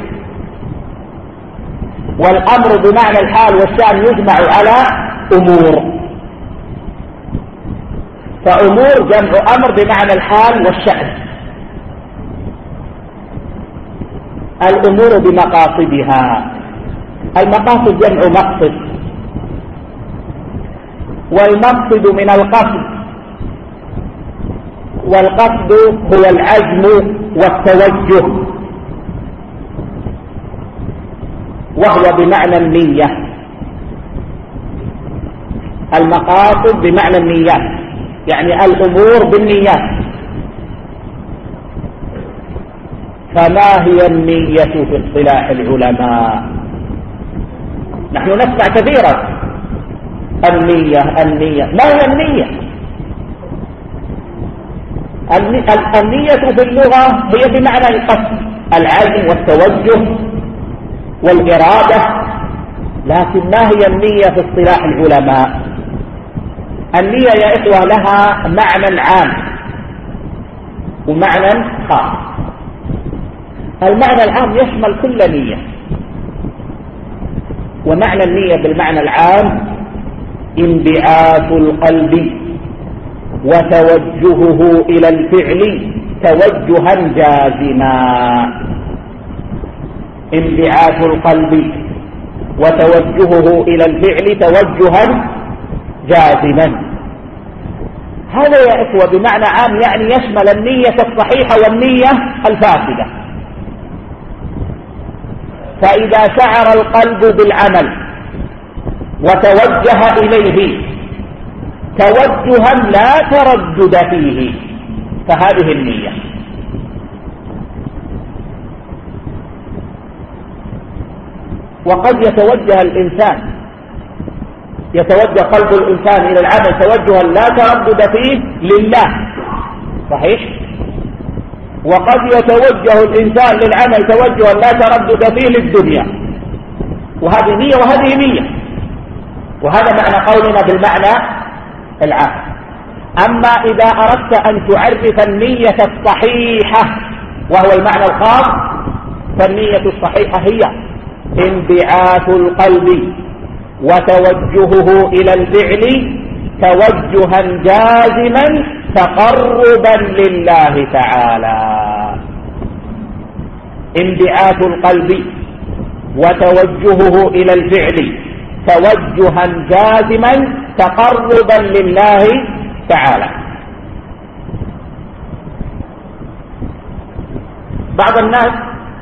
[SPEAKER 1] والأمر بمعنى الحال والشأن يجمع على أمور. فأمور جمع أمر بمعنى الحال والشأن. الأمور بمقاصدها. المقاصد جمع مقصد، والمقصد من القصد، والقصد هو العزم والتوجه، وهو بمعنى النية. المقاصد بمعنى النيات، يعني الأمور بالنيات. فما هي النية في اصطلاح العلماء؟ نحن نسمع كثيرا النية النية. ما هي النية؟ النية في اللغة هي بمعنى القصد، العزم والتوجه والإرادة. لكن ما هي النية في اصطلاح العلماء؟ النية يا إخوة لها معنى عام ومعنى خاص. المعنى العام يشمل كل نية، ومعنى النية بالمعنى العام انبعاث القلب وتوجهه إلى الفعل توجها جازما. انبعاث القلب وتوجهه إلى الفعل توجها جازما. هذا يا إخوة بمعنى عام، يعني يشمل النية الصحيحة والنية الفاسدة. فإذا شعر القلب بالعمل وتوجه إليه توجها لا تردد فيه فهذه النية. وقد يتوجه الإنسان يتوجه قلب الإنسان إلى العمل توجها لا تردد فيه لله، صحيح؟ وقد يتوجه الإنسان للعمل توجها لا تردد فيه للدنيا، وهذه نية وهذه نية. وهذا معنى قولنا بالمعنى العام. أما إذا أردت أن تعرف النية الصحيحة وهو المعنى الخاص، فالنية الصحيحة هي انبعاث القلب وتوجهه إلى الفعل توجها جازما تقربا لله تعالى. انبعاث القلب وتوجهه إلى الفعل توجها جازما تقربا لله تعالى. بعض الناس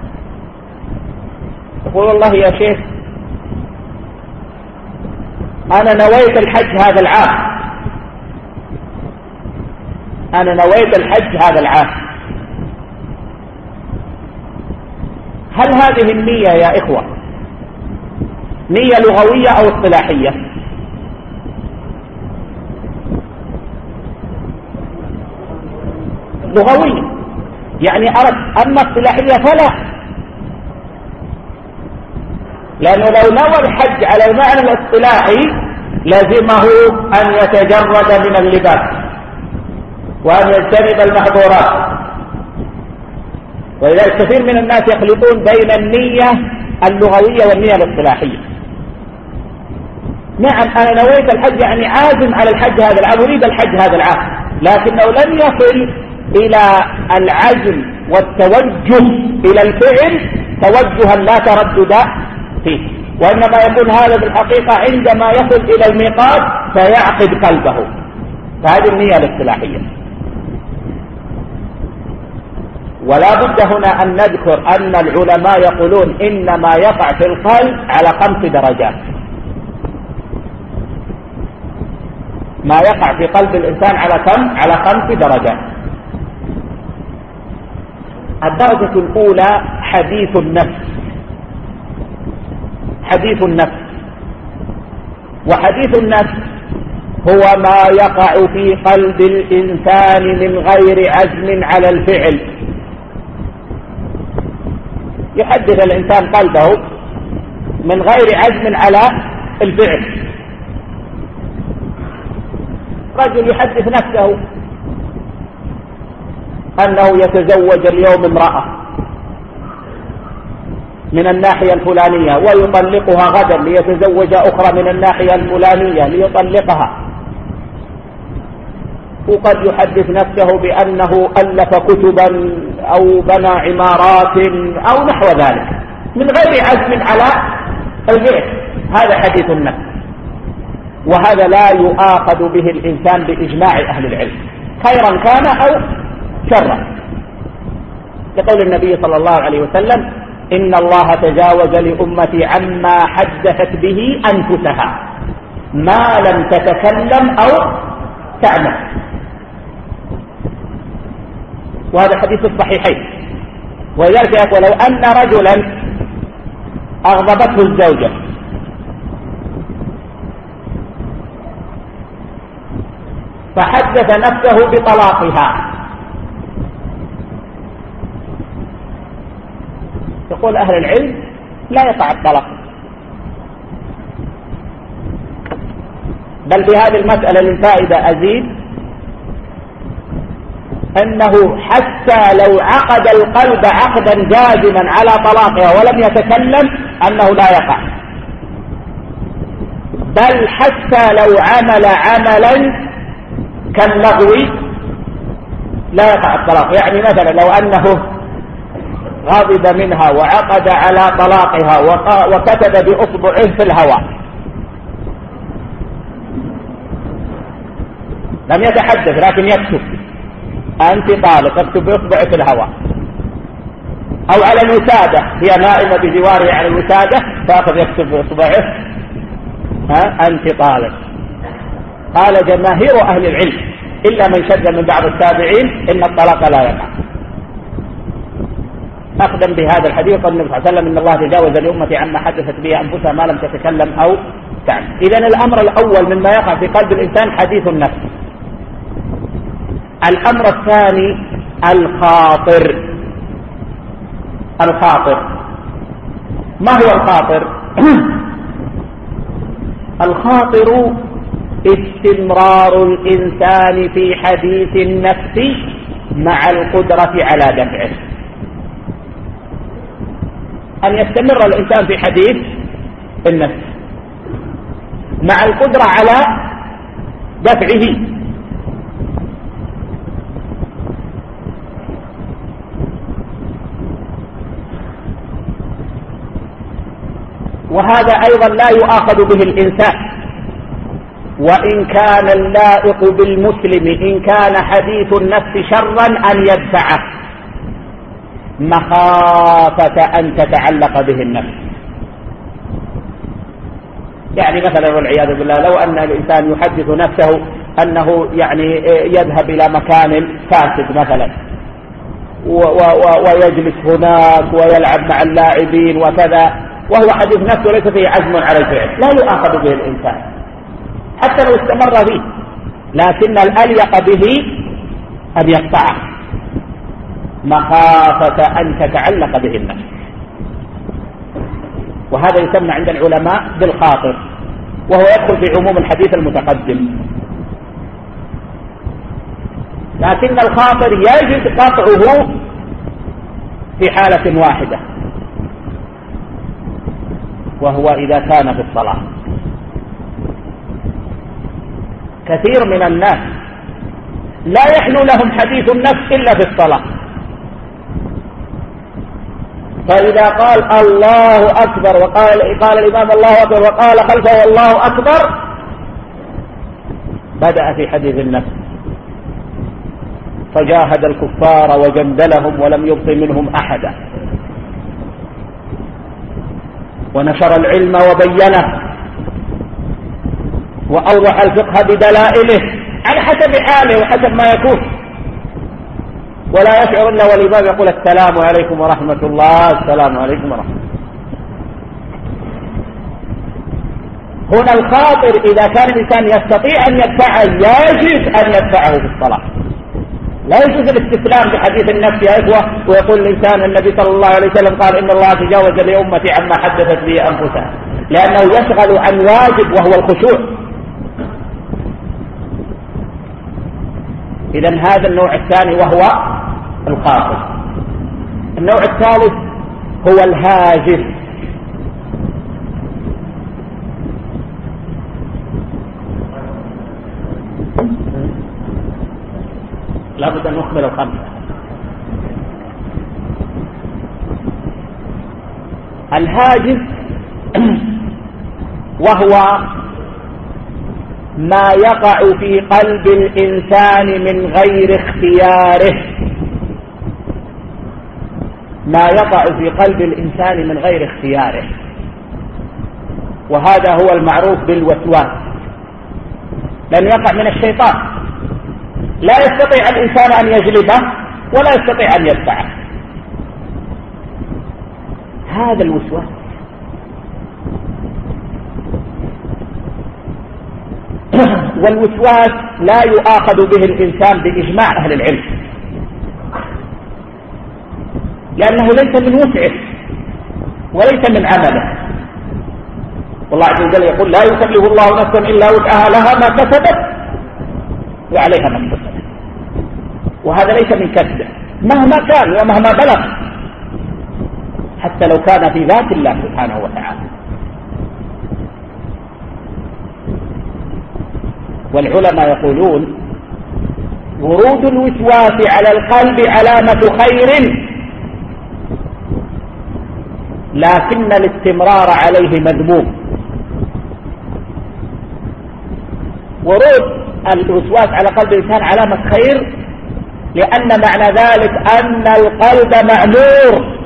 [SPEAKER 1] يقول والله يا شيخ أنا نويت الحج هذا العام، أنا نويت الحج هذا العام. هل هذه النية يا إخوة نية لغوية أو اصطلاحية؟ لغوية، يعني أردت. أما اصطلاحية فلا، لأنه لو نوى الحج على المعنى الاصطلاحي لازمه أن يتجرد من اللباس وأن يجتنب المحظورات. ولذلك كثير من الناس يخلطون بين النية اللغوية والنية الاصطلاحية. نعم أنا نويت الحج يعني عازم على الحج هذا العام، أريد الحج هذا العام، لكنه لم يصل إلى العزم والتوجه إلى الفعل توجها لا تردد فيه، وإنما يكون هذا بالحقيقة عندما يصل إلى الميقات فيعقد قلبه، فهذه النية الاصطلاحية. ولا بد هنا أن نذكر أن العلماء يقولون إنما يقع في القلب على خمس درجات. ما يقع في قلب الإنسان على كم؟ على خمس درجات. الدرجة الأولى حديث النفس، حديث النفس، وحديث النفس هو ما يقع في قلب الإنسان من غير عزم على الفعل. يحدث الإنسان قلبه من غير عزم على الفعل. رجل يحدث نفسه أنه يتزوج اليوم امرأة من الناحية الفلانية ويطلقها غدا ليتزوج أخرى من الناحية الفلانية ليطلقها، وقد يحدث نفسه بأنه ألف كتبا أو بنى عمارات أو نحو ذلك من غير عزم على الفعل. هذا حديث النفس، وهذا لا يؤاخذ به الإنسان بإجماع أهل العلم خيرا كان أو شرا، لقول النبي صلى الله عليه وسلم إن الله تجاوز لأمتي عما حدثت به أنفسها ما لم تتكلم أو تعمل. وهذا حديث الصحيحين. ولذلك يقول لو أن رجلا أغضبته الزوجة فحدث نفسه بطلاقها، يقول أهل العلم لا يقع الطلاق، بل في هذه المسألة للفائدة أزيد أنه حتى لو عقد القلب عقدا جازما على طلاقها ولم يتكلم أنه لا يقع، بل حتى لو عمل عملا كاللغو لا يقع الطلاق. يعني مثلا لو أنه غضب منها وعقد على طلاقها وكتب بأصبعه في الهواء، لم يتحدث لكن يكتب أنت طالق، اكتب بأصبعه في الهواء، أو على الوسادة، هي نائمة بجواره على الوسادة فأخذ يكتب بأصبعه ها أنت طالق. قال جماهير أهل العلم إلا من شذ من بعض التابعين إن الطلاق لا يقع، أخذا بهذا الحديث قال النبي صلى الله عليه وسلم إن الله تجاوز لأمتي عما حدثت به أنفسها ما لم تتكلم أو تعمل. إذن الأمر الأول مما يقع في قلب الإنسان حديث النفس. الأمر الثاني الخاطر. الخاطر ما هو الخاطر؟ الخاطر استمرار الإنسان في حديث النفس مع القدرة على دفعه. أن يستمر الإنسان في حديث النفس مع القدرة على دفعه. وهذا أيضا لا يؤاخذ به الإنسان، وإن كان اللائق بالمسلم إن كان حديث النفس شرا أن يدفعه مخافة أن تتعلق به النفس. يعني مثلا والعياذ بالله لو أن الإنسان يحدث نفسه أنه يعني يذهب إلى مكان فاسد مثلا ويجلس هناك ويلعب مع اللاعبين وكذا، وهو حديث نفسه ليس فيه عزم على الفعل، لا يؤاخذ به الإنسان حتى لو استمر به، لكن الأليق به أن يقطعه مخافة أن تتعلق به النفس. وهذا يسمى عند العلماء بالخاطر، وهو يدخل في عموم الحديث المتقدم. لكن الخاطر يجب قطعه في حالة واحدة، وهو إذا كان في الصلاة. كثير من الناس لا يحلو لهم حديث النفس إلا في الصلاة، فإذا قال الله أكبر وقال قال الإمام الله أكبر وقال خلفه الله أكبر بدأ في حديث النفس، فجاهد الكفار وجندلهم ولم يبق منهم أحدا، ونشر العلم وبينه وأوضح الفقه بدلائله على حسب حاله وحسب ما يكون، ولا يشعر إلا والإمام يقول السلام عليكم ورحمة الله، السلام عليكم ورحمة الله. هنا الخاطر إذا كان الإنسان يستطيع أن يدفعه يجب أن يدفعه في الصلاة، لا يجوز الاستسلام بحديث النفس يا إخوة ويقول الإنسان النبي صلى الله عليه وسلم قال إن الله تجاوز لأمتي عما حدثت به أنفسها، لأنه يشغل عن واجب وهو الخشوع. إذن هذا النوع الثاني وهو الخاطر. النوع الثالث هو الهاجس. لا بد أن نكمل الخمسة. الهاجس وهو ما يقع في قلب الإنسان من غير اختياره، ما يقع في قلب الإنسان من غير اختياره، وهذا هو المعروف بالوسواس، لأنه يقع من الشيطان، لا يستطيع الإنسان أن يجلبه ولا يستطيع أن يدفعه. هذا الوسواس والوسواس لا يؤاخذ به الإنسان بإجماع أهل العلم، لأنه ليس من وسعه وليس من عمله، والله عز وجل يقول لا يكلف الله نفسا إلا وسعها لها ما كسبت وعليها ما اكتسبت، وهذا ليس من كسبه مهما كان ومهما بلغ، حتى لو كان في ذات الله سبحانه وتعالى. والعلماء يقولون ورود الوسواس على القلب علامة خير، لكن الاستمرار عليه مذموم. ورود الوسواس على قلب الإنسان علامة خير، لأن معنى ذلك أن القلب معمور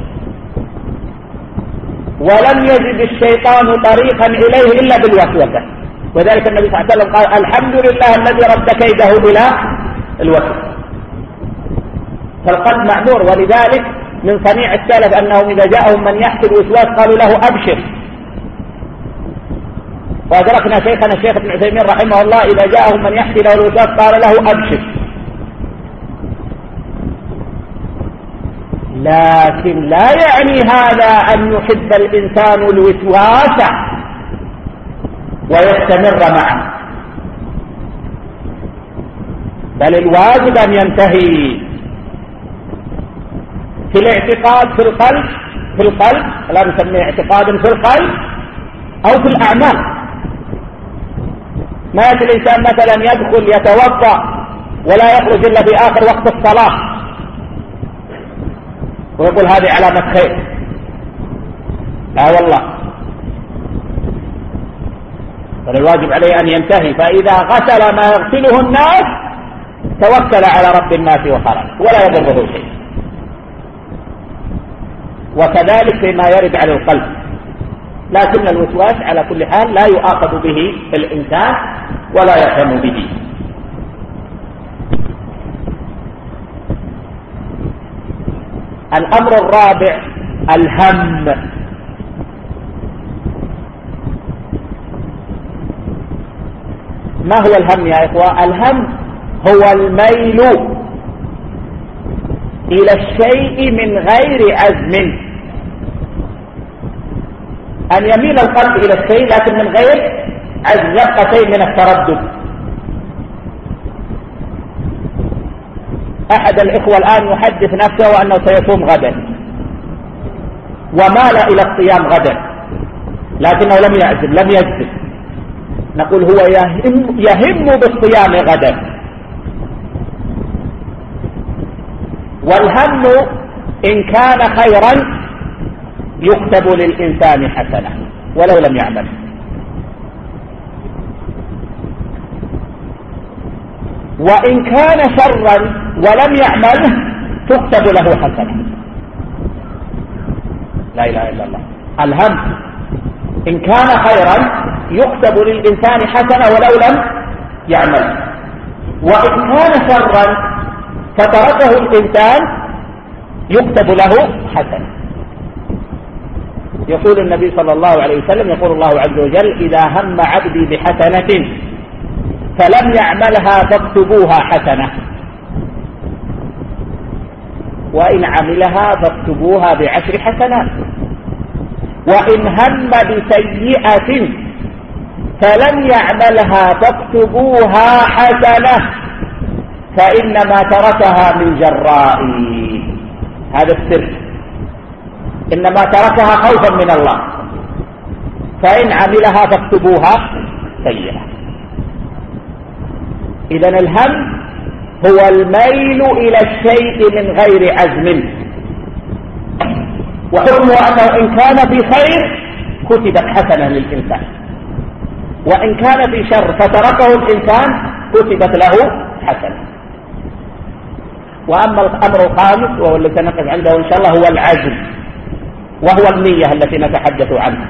[SPEAKER 1] ولم يجد الشيطان طريقا إليه إلا بالوسوسة، وذلك النبي صلى الله عليه وسلم قال الحمد لله الذي رد كيده إلى الوسوسة. فالقلب معمور، ولذلك من صنيع السلف أنهم إذا جاءهم من يحكي الوسواس قالوا له أبشر. وأدركنا شيخنا الشيخ ابن عثيمين رحمه الله إذا جاءهم من يحكي له الوسواس قال له أبشر. لكن لا يعني هذا أن يحب الإنسان الوسواس ويستمر معه، بل الواجب أن ينتهي في الاعتقاد في القلب في القلب لا نسميه اعتقاد في القلب أو في الأعمال. ما يأتي الإنسان مثلا يدخل يتوضأ ولا يخرج إلا في آخر وقت الصلاة ويقول هذه علامة خير، لا والله، فالواجب عليه أن ينتهي، فإذا غسل ما يغسله الناس توكل على رب الناس وخرج ولا يضره شيء. وكذلك فيما يرد على القلب، لكن الوسواس على كل حال لا يؤاخذ به الإنسان ولا يهتم به. الأمر الرابع الهم. ما هو الهم يا إخوة؟ الهم هو الميل إلى الشيء من غير عزم، أن يميل القلب إلى الشيء لكن من غير عزم، يبقى شيء من التردد. أحد الإخوة الآن يحدث نفسه أنه سيصوم غدا ومال إلى الصيام غدا، لكنه لم يعزم لم يجزم، نقول هو يهم, يهم بالصيام غدا. والهم إن كان خيرا يكتب للإنسان حسنة ولو لم يعمل، وإن كان شرا ولم يعمله تكتب له حسنة. لا إله إلا الله. الهم إن كان خيرا يكتب للإنسان حسنة ولو لم يعمل، وإن كان شرا فتركه الإنسان يكتب له حسنة. يقول النبي صلى الله عليه وسلم، يقول الله عز وجل: إذا هم عبدي بحسنة فلم يعملها فاكتبوها حسنة، وإن عملها فاكتبوها بعشر حسنات، وإن هم بسيئة فلم يعملها فاكتبوها حسنة، فإنما تركها من جرائي. هذا السر، إنما تركها خوفا من الله، فإن عملها فاكتبوها سيئة. إذن الهم هو الميل إلى الشيء من غير عزم، وحكمه أنه إن كان في خير كتبت حسنة للإنسان، وإن كان في شر فتركه الإنسان كتبت له حسنة. وأما الأمر الخامس وهو الذي سنقف عنده إن شاء الله هو العزم، وهو النية التي نتحدث عنها،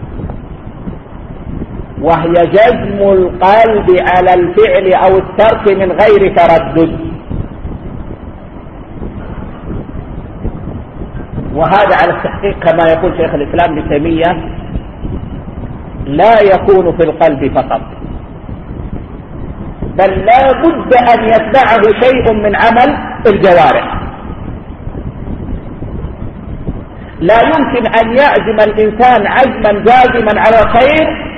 [SPEAKER 1] وهي جزم القلب على الفعل أو الترك من غير تردد. وهذا على التحقيق كما يقول شيخ الإسلام ابن تيمية لا يكون في القلب فقط، بل لا بد أن يتبعه شيء من عمل الجوارح. لا يمكن أن يعزم الإنسان عزما جازما على الخير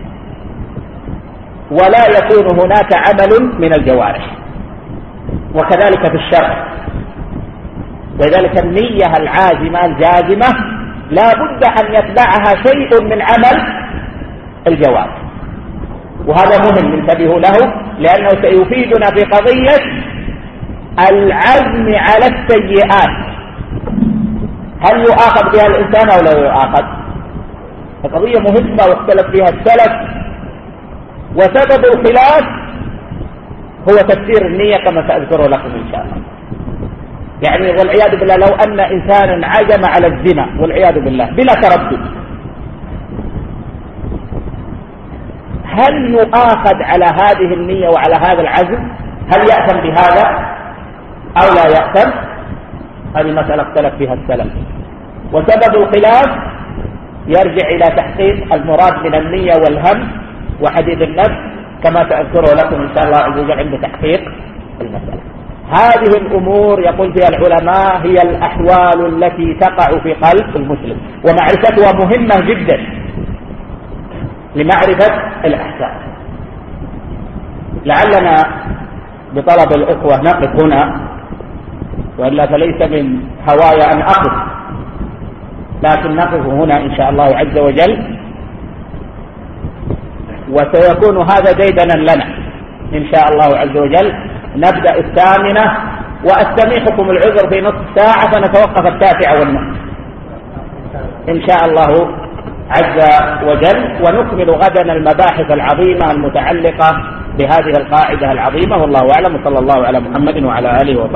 [SPEAKER 1] ولا يكون هناك عمل من الجوارح، وكذلك في الشر. ولذلك النية العازمة الجازمة لا بد أن يتبعها شيء من عمل الجوارح، وهذا مهم انتبهوا له، لأنه سيفيدنا في قضية العزم على السيئات. هل يؤاخذ بها الإنسان أو لا يؤاخذ؟ القضية مهمة واختلف فيها السلف، وسبب الخلاف هو تفسير النية كما سأذكره لكم إن شاء الله. يعني والعياذ بالله لو أن إنسانا عزم على الزنا والعياذ بالله بلا تردد، هل يؤاخذ على هذه النية وعلى هذا العزم؟ هل يأثم بهذا أو لا يأثم؟ هذه مسألة اختلف فيها السلف، وسبب الخلاف يرجع إلى تحقيق المراد من النية والهم وحديث النفس كما سأذكره لكم إن شاء الله عز وجل عند تحقيق المسألة. هذه الأمور يقول فيها العلماء هي الأحوال التي تقع في قلب المسلم، ومعرفتها مهمة جدا لمعرفة الأحكام. لعلنا بطلب الإخوة نقف هنا، وإلا فليس من هواي أن أقف، لكن نقف هنا إن شاء الله عز وجل، وسيكون هذا ديدنا لنا إن شاء الله عز وجل. نبدأ الثامنة، وأستميحكم العذر في نصف ساعة فنتوقف التاسعة والنصف إن شاء الله عز وجل، ونكمل غدا المباحث العظيمة المتعلقة بهذه القاعدة العظيمة. والله أعلم، وصلى الله على محمد وعلى آله وصحبه.